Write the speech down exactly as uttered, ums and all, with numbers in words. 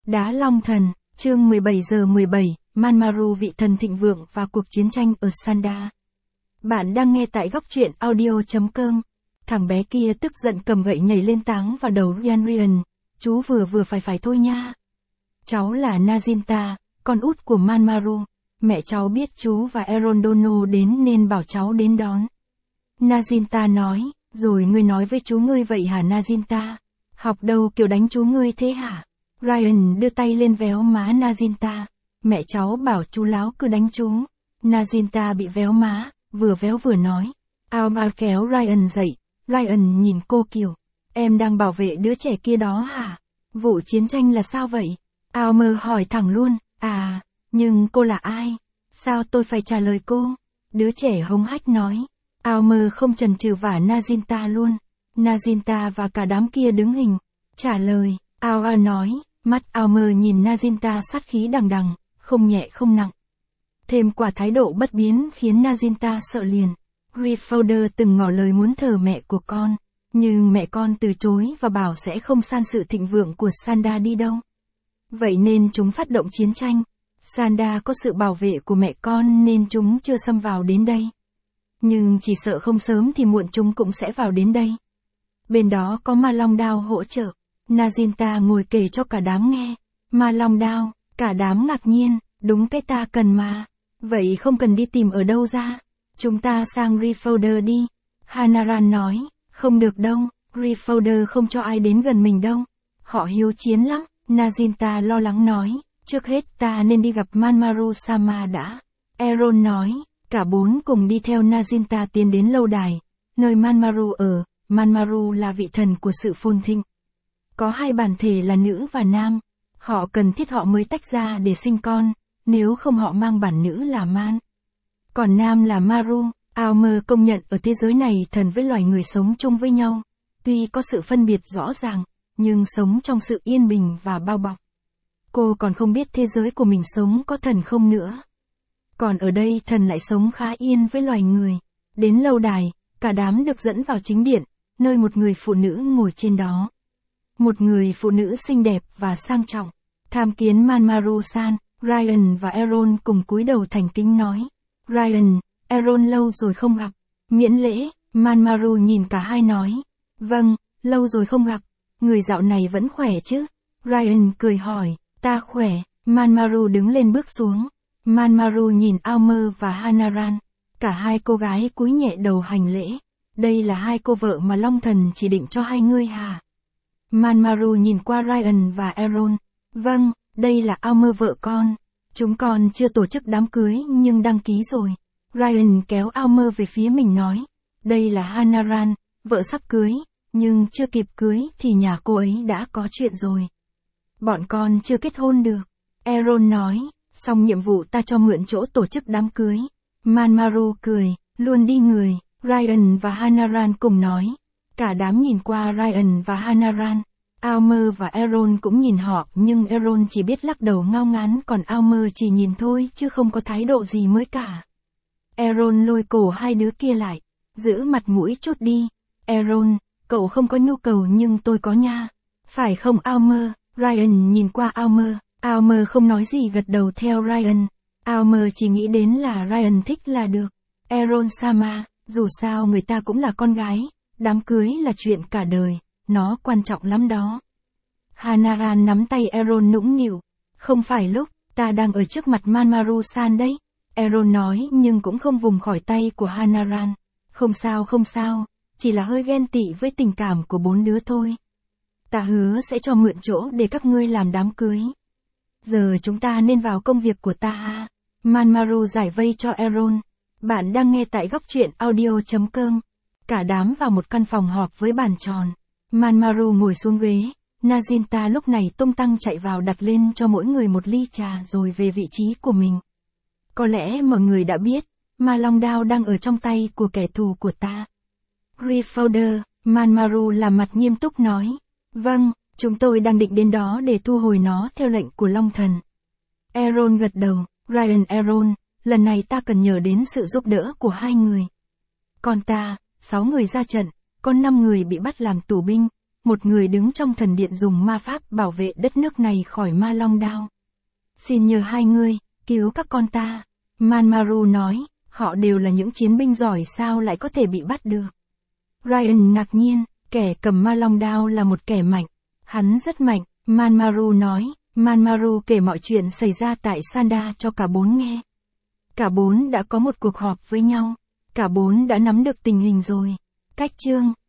Đá Long Thần, chương mười bảy giờ mười bảy, Manmaru vị thần thịnh vượng và cuộc chiến tranh ở Sanda. Bạn đang nghe tại góc truyện audio chấm com. Thằng bé kia tức giận cầm gậy nhảy lên táng vào đầu Ryan Ryan. Chú vừa vừa phải phải thôi nha. Cháu là Naginta, con út của Manmaru. Mẹ cháu biết chú và Erondono đến nên bảo cháu đến đón. Naginta nói, rồi ngươi nói với chú ngươi vậy hả Naginta? Học đâu kiểu đánh chú ngươi thế hả? Ryan đưa tay lên véo má Naginta. Mẹ cháu bảo chú láo cứ đánh chú. Naginta bị véo má, vừa véo vừa nói. Alma kéo Ryan dậy. Ryan nhìn cô kiểu. Em đang bảo vệ đứa trẻ kia đó hả? Vụ chiến tranh là sao vậy? Alma hỏi thẳng luôn. À, nhưng cô là ai? Sao tôi phải trả lời cô? Đứa trẻ hống hách nói. Alma không chần chừ vả Naginta luôn. Naginta và cả đám kia đứng hình. Trả lời. Alma nói. Mắt Alma nhìn Naginta sát khí đằng đằng, không nhẹ không nặng. Thêm quả thái độ bất biến khiến Naginta sợ liền. Griffelder từng ngỏ lời muốn thờ mẹ của con, nhưng mẹ con từ chối và bảo sẽ không san sự thịnh vượng của Sanda đi đâu. Vậy nên chúng phát động chiến tranh. Sanda có sự bảo vệ của mẹ con nên chúng chưa xâm vào đến đây. Nhưng chỉ sợ không sớm thì muộn chúng cũng sẽ vào đến đây. Bên đó có ma long đao hỗ trợ. Naginta ngồi kể cho cả đám nghe. Ma long đao, cả đám ngạc nhiên, đúng cái ta cần mà. Vậy không cần đi tìm ở đâu ra. Chúng ta sang Griffelder đi. Hanaran nói, không được đâu, Griffelder không cho ai đến gần mình đâu. Họ hiếu chiến lắm, Naginta lo lắng nói, trước hết ta nên đi gặp Manmaru Sama đã. Eron nói, cả bốn cùng đi theo Naginta tiến đến lâu đài, nơi Manmaru ở. Manmaru là vị thần của sự phồn thịnh. Có hai bản thể là nữ và nam. Họ cần thiết họ mới tách ra để sinh con, nếu không họ mang bản nữ là Man. Còn nam là Maru. Alma công nhận ở thế giới này thần với loài người sống chung với nhau. Tuy có sự phân biệt rõ ràng, nhưng sống trong sự yên bình và bao bọc. Cô còn không biết thế giới của mình sống có thần không nữa. Còn ở đây thần lại sống khá yên với loài người. Đến lâu đài, cả đám được dẫn vào chính điện, nơi một người phụ nữ ngồi trên đó. Một người phụ nữ xinh đẹp và sang trọng. Tham kiến Manmaru-san, Ryan và Eron cùng cúi đầu thành kính nói. Ryan, Eron lâu rồi không gặp. Miễn lễ, Manmaru nhìn cả hai nói. Vâng, lâu rồi không gặp. Người dạo này vẫn khỏe chứ? Ryan cười hỏi, ta khỏe. Manmaru đứng lên bước xuống. Manmaru nhìn Alma và Hanaran. Cả hai cô gái cúi nhẹ đầu hành lễ. Đây là hai cô vợ mà Long Thần chỉ định cho hai ngươi hả? Manmaru nhìn qua Ryan và Eron. Vâng, đây là Alma vợ con. Chúng con chưa tổ chức đám cưới nhưng đăng ký rồi. Ryan kéo Alma về phía mình nói. Đây là Hanaran, vợ sắp cưới, nhưng chưa kịp cưới thì nhà cô ấy đã có chuyện rồi. Bọn con chưa kết hôn được. Eron nói, xong nhiệm vụ ta cho mượn chỗ tổ chức đám cưới. Manmaru cười, luôn đi người. Ryan và Hanaran cùng nói. Cả đám nhìn qua Ryan và Hanaran. Alma và Eron cũng nhìn họ nhưng Eron chỉ biết lắc đầu ngao ngán còn Alma chỉ nhìn thôi chứ không có thái độ gì mới cả. Eron lôi cổ hai đứa kia lại. Giữ mặt mũi chốt đi. Eron, cậu không có nhu cầu nhưng tôi có nha. Phải không Alma? Ryan nhìn qua Alma. Alma không nói gì gật đầu theo Ryan. Alma chỉ nghĩ đến là Ryan thích là được. Eron Sama, dù sao người ta cũng là con gái. Đám cưới là chuyện cả đời. Nó quan trọng lắm đó. Hanaran nắm tay Eron nũng nịu. Không phải lúc, ta đang ở trước mặt Manmaru-san đấy. Eron nói nhưng cũng không vùng khỏi tay của Hanaran. Không sao không sao, chỉ là hơi ghen tị với tình cảm của bốn đứa thôi. Ta hứa sẽ cho mượn chỗ để các ngươi làm đám cưới. Giờ chúng ta nên vào công việc của ta ha. Manmaru giải vây cho Eron. Bạn đang nghe tại góc truyện audio chấm com. Cả đám vào một căn phòng họp với bàn tròn. Manmaru ngồi xuống ghế. Naginta lúc này tung tăng chạy vào đặt lên cho mỗi người một ly trà rồi về vị trí của mình. Có lẽ mọi người đã biết, ma long đao đang ở trong tay của kẻ thù của ta. Griffelder, Manmaru làm mặt nghiêm túc nói. Vâng, chúng tôi đang định đến đó để thu hồi nó theo lệnh của Long Thần. Eron gật đầu. Ryan Eron, lần này ta cần nhờ đến sự giúp đỡ của hai người. Còn ta, sáu người ra trận, có năm người bị bắt làm tù binh, một người đứng trong thần điện dùng ma pháp bảo vệ đất nước này khỏi ma long đao. Xin nhờ hai ngươi, cứu các con ta. Manmaru nói, họ đều là những chiến binh giỏi sao lại có thể bị bắt được. Ryan ngạc nhiên, kẻ cầm ma long đao là một kẻ mạnh. Hắn rất mạnh, Manmaru nói. Manmaru kể mọi chuyện xảy ra tại Sanda cho cả bốn nghe. Cả bốn đã có một cuộc họp với nhau. Cả bốn đã nắm được tình hình rồi. Cách chương